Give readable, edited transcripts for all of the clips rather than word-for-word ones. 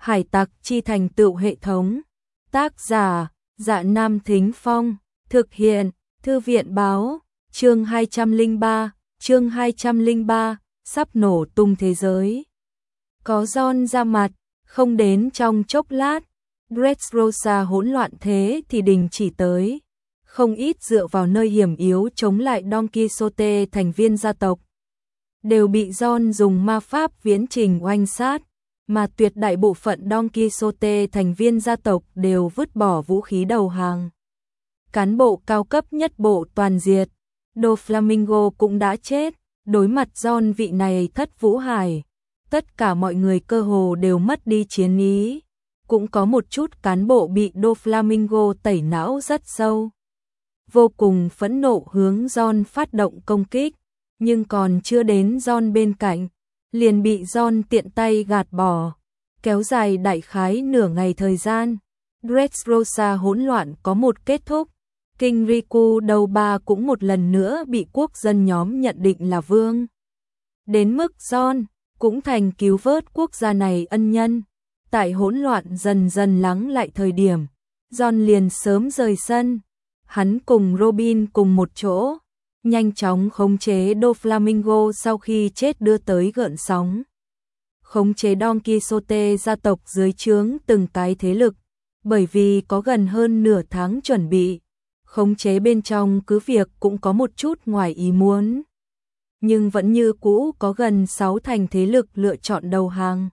Hải tặc chi thành tựu hệ thống. Tác giả: Dạ Nam Thính Phong. Thực hiện: Thư viện báo. Chương 203, sắp nổ tung thế giới. Có John ra mặt, không đến trong chốc lát, Dressrosa hỗn loạn thế thì đình chỉ tới. Không ít dựa vào nơi hiểm yếu chống lại Don Quixote thành viên gia tộc đều bị John dùng ma pháp viễn trình oanh sát, mà tuyệt đại bộ phận Don Quixote thành viên gia tộc đều vứt bỏ vũ khí đầu hàng. Cán bộ cao cấp nhất bộ toàn diệt, Doflamingo cũng đã chết, đối mặt John vị này thất vũ hải, tất cả mọi người cơ hồ đều mất đi chiến ý, cũng có một chút cán bộ bị Doflamingo tẩy não rất sâu. Vô cùng phẫn nộ hướng John phát động công kích, nhưng còn chưa đến John bên cạnh, liền bị John tiện tay gạt bỏ, kéo dài đại khái nửa ngày thời gian. Dressrosa hỗn loạn có một kết thúc, King Riku đầu ba cũng một lần nữa bị quốc dân nhóm nhận định là vương. Đến mức John cũng thành cứu vớt quốc gia này ân nhân. Tại hỗn loạn dần dần lắng lại thời điểm, John liền sớm rời sân. Hắn cùng Robin cùng một chỗ, nhanh chóng khống chế Doflamingo sau khi chết đưa tới gợn sóng. Khống chế Don Quixote gia tộc dưới trướng từng cái thế lực, bởi vì có gần hơn nửa tháng chuẩn bị, khống chế bên trong cứ việc cũng có một chút ngoài ý muốn. Nhưng vẫn như cũ có gần 6 thành thế lực lựa chọn đầu hàng.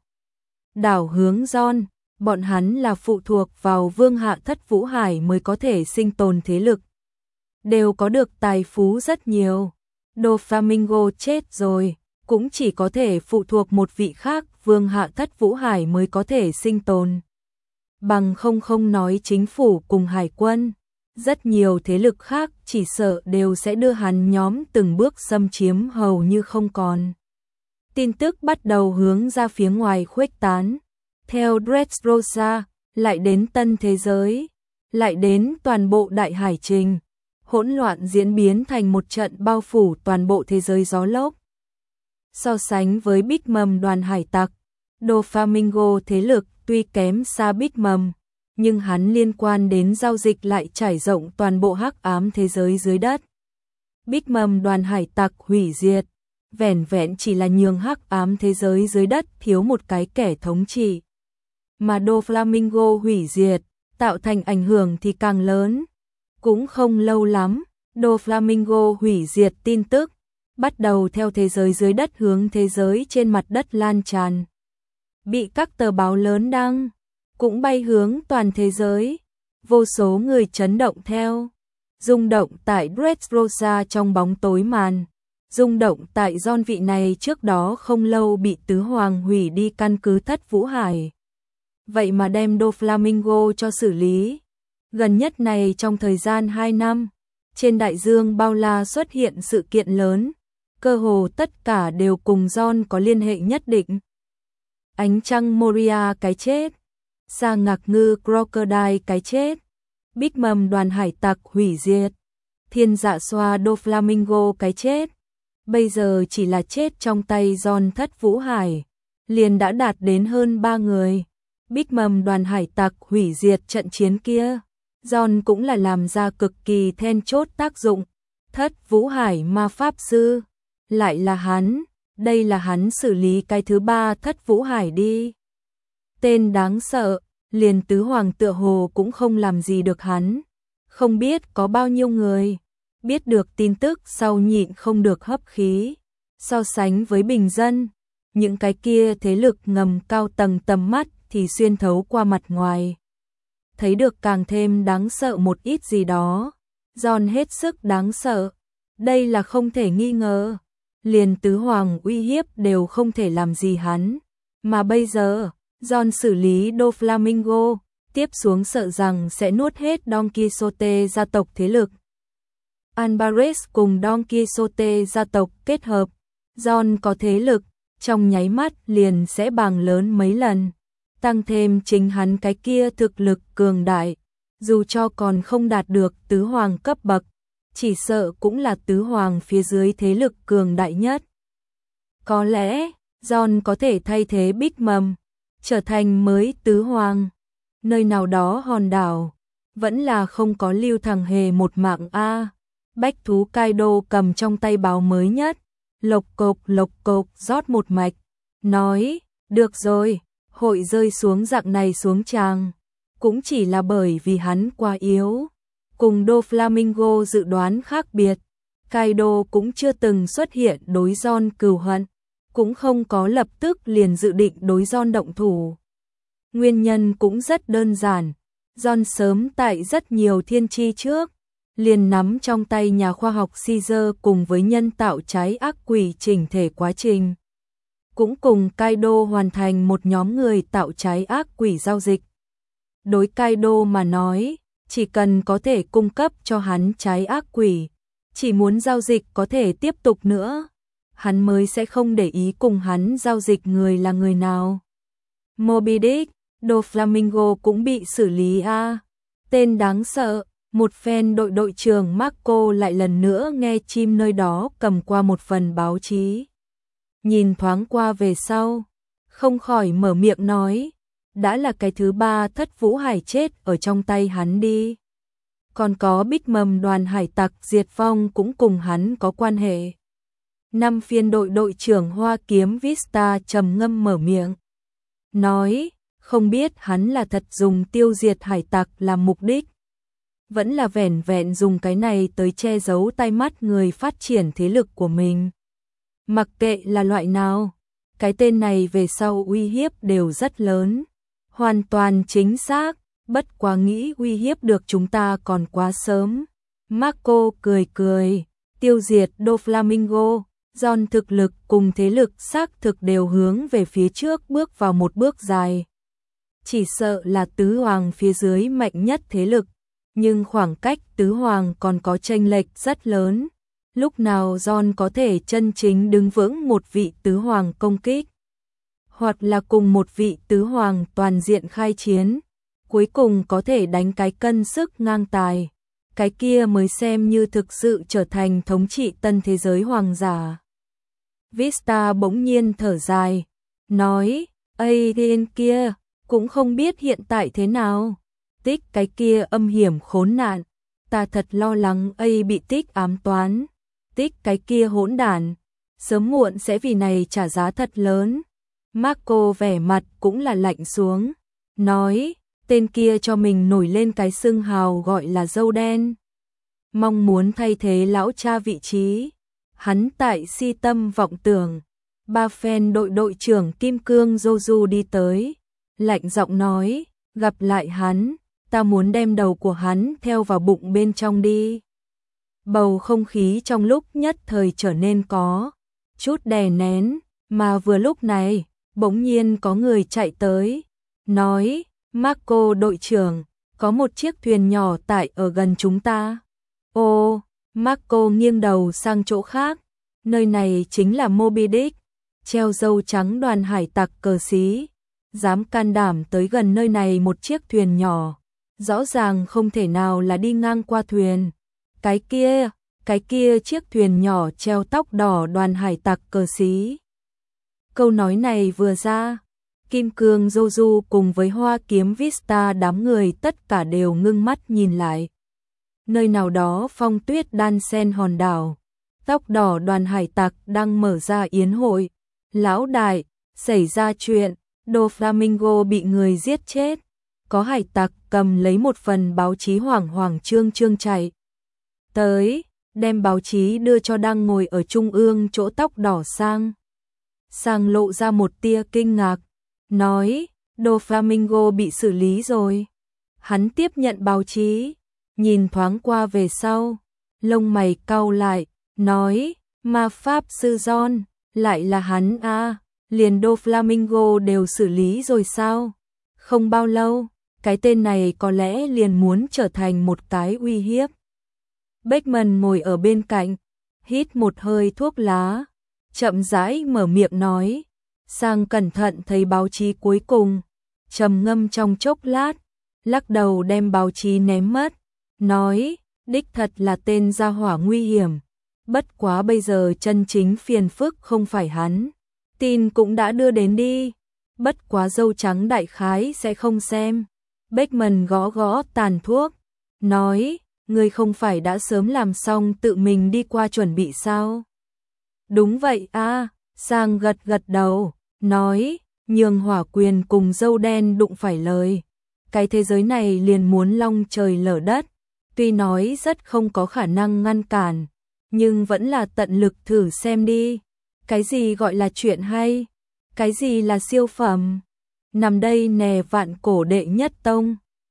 Đảo hướng John, bọn hắn là phụ thuộc vào vương hạ thất vũ hải mới có thể sinh tồn thế lực. Đều có được tài phú rất nhiều. Doflamingo chết rồi, cũng chỉ có thể phụ thuộc một vị khác vương hạ thất vũ hải mới có thể sinh tồn. Bằng không nói chính phủ cùng hải quân, rất nhiều thế lực khác chỉ sợ đều sẽ đưa hắn nhóm từng bước xâm chiếm hầu như không còn. Tin tức bắt đầu hướng ra phía ngoài khuếch tán. Theo Dressrosa, lại đến tân thế giới, lại đến toàn bộ đại hải trình. Hỗn loạn diễn biến thành một trận bao phủ toàn bộ thế giới gió lốc. So sánh với Big Mom đoàn hải tặc, Doflamingo thế lực tuy kém xa Big Mom, nhưng hắn liên quan đến giao dịch lại trải rộng toàn bộ hắc ám thế giới dưới đất. Big Mom đoàn hải tặc hủy diệt, vẻn vẹn chỉ là nhường hắc ám thế giới dưới đất thiếu một cái kẻ thống trị. Mà Doflamingo hủy diệt, tạo thành ảnh hưởng thì càng lớn. Cũng không lâu lắm, Doflamingo hủy diệt tin tức, bắt đầu theo thế giới dưới đất hướng thế giới trên mặt đất lan tràn. Bị các tờ báo lớn đăng, cũng bay hướng toàn thế giới, vô số người chấn động theo. Rung động tại Dressrosa trong bóng tối màn, rung động tại John vị này trước đó không lâu bị tứ hoàng hủy đi căn cứ thất vũ hải. Vậy mà đem Doflamingo cho xử lý. Gần nhất này trong thời gian 2 năm, trên đại dương bao la xuất hiện sự kiện lớn, cơ hồ tất cả đều cùng John có liên hệ nhất định. Ánh trăng Moria cái chết, sa ngạc ngư Crocodile cái chết, Big Mom đoàn hải tặc hủy diệt, thiên dạ xoa Doflamingo cái chết. Bây giờ chỉ là chết trong tay John thất vũ hải, liền đã đạt đến hơn 3 người. Big Mom đoàn hải tặc hủy diệt trận chiến kia, John cũng là làm ra cực kỳ then chốt tác dụng. Thất vũ hải ma pháp sư, lại là hắn, đây là hắn xử lý cái thứ 3 thất vũ hải đi. Tên đáng sợ, liền tứ hoàng tựa hồ cũng không làm gì được hắn. Không biết có bao nhiêu người biết được tin tức sau nhịn không được hấp khí. So sánh với bình dân, những cái kia thế lực ngầm cao tầng tầm mắt thì xuyên thấu qua mặt ngoài, thấy được càng thêm đáng sợ một ít gì đó. John hết sức đáng sợ, đây là không thể nghi ngờ. Liền tứ hoàng uy hiếp đều không thể làm gì hắn. Mà bây giờ, John xử lý Doflamingo, tiếp xuống sợ rằng sẽ nuốt hết Don Quixote gia tộc thế lực. Alvarez cùng Don Quixote gia tộc kết hợp, John có thế lực, trong nháy mắt liền sẽ bằng lớn mấy lần. Tăng thêm chính hắn cái kia thực lực cường đại, dù cho còn không đạt được tứ hoàng cấp bậc, chỉ sợ cũng là tứ hoàng phía dưới thế lực cường đại nhất. Có lẽ, John có thể thay thế Big Mom, trở thành mới tứ hoàng. Nơi nào đó hòn đảo, vẫn là không có lưu thằng hề một mạng a. Bách thú Kaido cầm trong tay báo mới nhất, lộc cộc rót một mạch, nói, được rồi, hội rơi xuống dạng này xuống tràng, cũng chỉ là bởi vì hắn quá yếu. Cùng Doflamingo dự đoán khác biệt, Kaido cũng chưa từng xuất hiện đối Gon cừu hận, cũng không có lập tức liền dự định đối Gon động thủ. Nguyên nhân cũng rất đơn giản, Gon sớm tại rất nhiều thiên tri trước, liền nắm trong tay nhà khoa học Caesar cùng với nhân tạo trái ác quỷ chỉnh thể quá trình. Cũng cùng Kaido hoàn thành một nhóm người tạo trái ác quỷ giao dịch. Đối Kaido mà nói, chỉ cần có thể cung cấp cho hắn trái ác quỷ, chỉ muốn giao dịch có thể tiếp tục nữa, hắn mới sẽ không để ý cùng hắn giao dịch người là người nào. Moby Dick, Doflamingo cũng bị xử lý a. Tên đáng sợ, một phen đội trưởng Marco lại lần nữa nghe chim nơi đó cầm qua một phần báo chí. Nhìn thoáng qua về sau, không khỏi mở miệng nói, đã là cái thứ 3 Thất Vũ Hải chết ở trong tay hắn đi. Còn có Bích Mầm đoàn hải tặc diệt vong cũng cùng hắn có quan hệ. 5 phiên đội trưởng Hoa Kiếm Vista trầm ngâm mở miệng, nói, không biết hắn là thật dùng tiêu diệt hải tặc làm mục đích, vẫn là vẻn vẹn dùng cái này tới che giấu tai mắt người phát triển thế lực của mình. Mặc kệ là loại nào, cái tên này về sau uy hiếp đều rất lớn. Hoàn toàn chính xác, bất quá nghĩ uy hiếp được chúng ta còn quá sớm. Marco cười, tiêu diệt Doflamingo, Gon thực lực cùng thế lực xác thực đều hướng về phía trước bước vào một bước dài. Chỉ sợ là tứ hoàng phía dưới mạnh nhất thế lực, nhưng khoảng cách tứ hoàng còn có chênh lệch rất lớn. Lúc nào Gon có thể chân chính đứng vững một vị tứ hoàng công kích, hoặc là cùng một vị tứ hoàng toàn diện khai chiến, cuối cùng có thể đánh cái cân sức ngang tài, cái kia mới xem như thực sự trở thành thống trị tân thế giới hoàng giả. Vista bỗng nhiên thở dài, nói, Aiden kia, cũng không biết hiện tại thế nào. Tích cái kia âm hiểm khốn nạn, ta thật lo lắng bị Tích ám toán. Tích cái kia hỗn đản, sớm muộn sẽ vì này trả giá thật lớn. Marco vẻ mặt cũng là lạnh xuống, nói, tên kia cho mình nổi lên cái xưng hào gọi là dâu đen. Mong muốn thay thế lão cha vị trí, hắn tại si tâm vọng tưởng. 3 phen đội trưởng Kim Cương Joju đi tới, lạnh giọng nói, gặp lại hắn, ta muốn đem đầu của hắn theo vào bụng bên trong đi. Bầu không khí trong lúc nhất thời trở nên có chút đè nén, mà vừa lúc này, bỗng nhiên có người chạy tới, nói, Marco đội trưởng, có một chiếc thuyền nhỏ tại ở gần chúng ta. Ô, Marco nghiêng đầu sang chỗ khác, nơi này chính là Moby Dick, treo dâu trắng đoàn hải tặc cờ xí, dám can đảm tới gần nơi này một chiếc thuyền nhỏ, rõ ràng không thể nào là đi ngang qua thuyền. Cái kia chiếc thuyền nhỏ treo tóc đỏ đoàn hải tặc cờ xí. Câu nói này vừa ra, Kim Cương Joju cùng với Hoa Kiếm Vista đám người tất cả đều ngưng mắt nhìn lại. Nơi nào đó phong tuyết đan sen hòn đảo, tóc đỏ đoàn hải tặc đang mở ra yến hội. Lão đại, xảy ra chuyện, Doflamingo bị người giết chết. Có hải tặc cầm lấy một phần báo chí hoảng trương chạy tới, đem báo chí đưa cho đang ngồi ở trung ương chỗ tóc đỏ sang lộ ra một tia kinh ngạc, nói, Doflamingo bị xử lý rồi. Hắn tiếp nhận báo chí, nhìn thoáng qua về sau, lông mày cau lại, nói, ma pháp sư Gon, lại là hắn à, liền Doflamingo đều xử lý rồi sao? Không bao lâu, cái tên này có lẽ liền muốn trở thành một cái uy hiếp. Beckman ngồi ở bên cạnh, hít một hơi thuốc lá, chậm rãi mở miệng nói, sang cẩn thận thấy báo chí cuối cùng, trầm ngâm trong chốc lát, lắc đầu đem báo chí ném mất, nói, đích thật là tên gia hỏa nguy hiểm, bất quá bây giờ chân chính phiền phức không phải hắn, tin cũng đã đưa đến đi, bất quá dâu trắng đại khái sẽ không xem. Beckman gõ gõ tàn thuốc, nói, ngươi không phải đã sớm làm xong tự mình đi qua chuẩn bị sao? Đúng vậy a, Sang gật gật đầu, nói, nhường Hỏa Quyền cùng dâu đen đụng phải lời. Cái thế giới này liền muốn long trời lở đất, tuy nói rất không có khả năng ngăn cản, nhưng vẫn là tận lực thử xem đi. Cái gì gọi là chuyện hay? Cái gì là siêu phẩm? Nằm đây nè vạn cổ đệ nhất tông.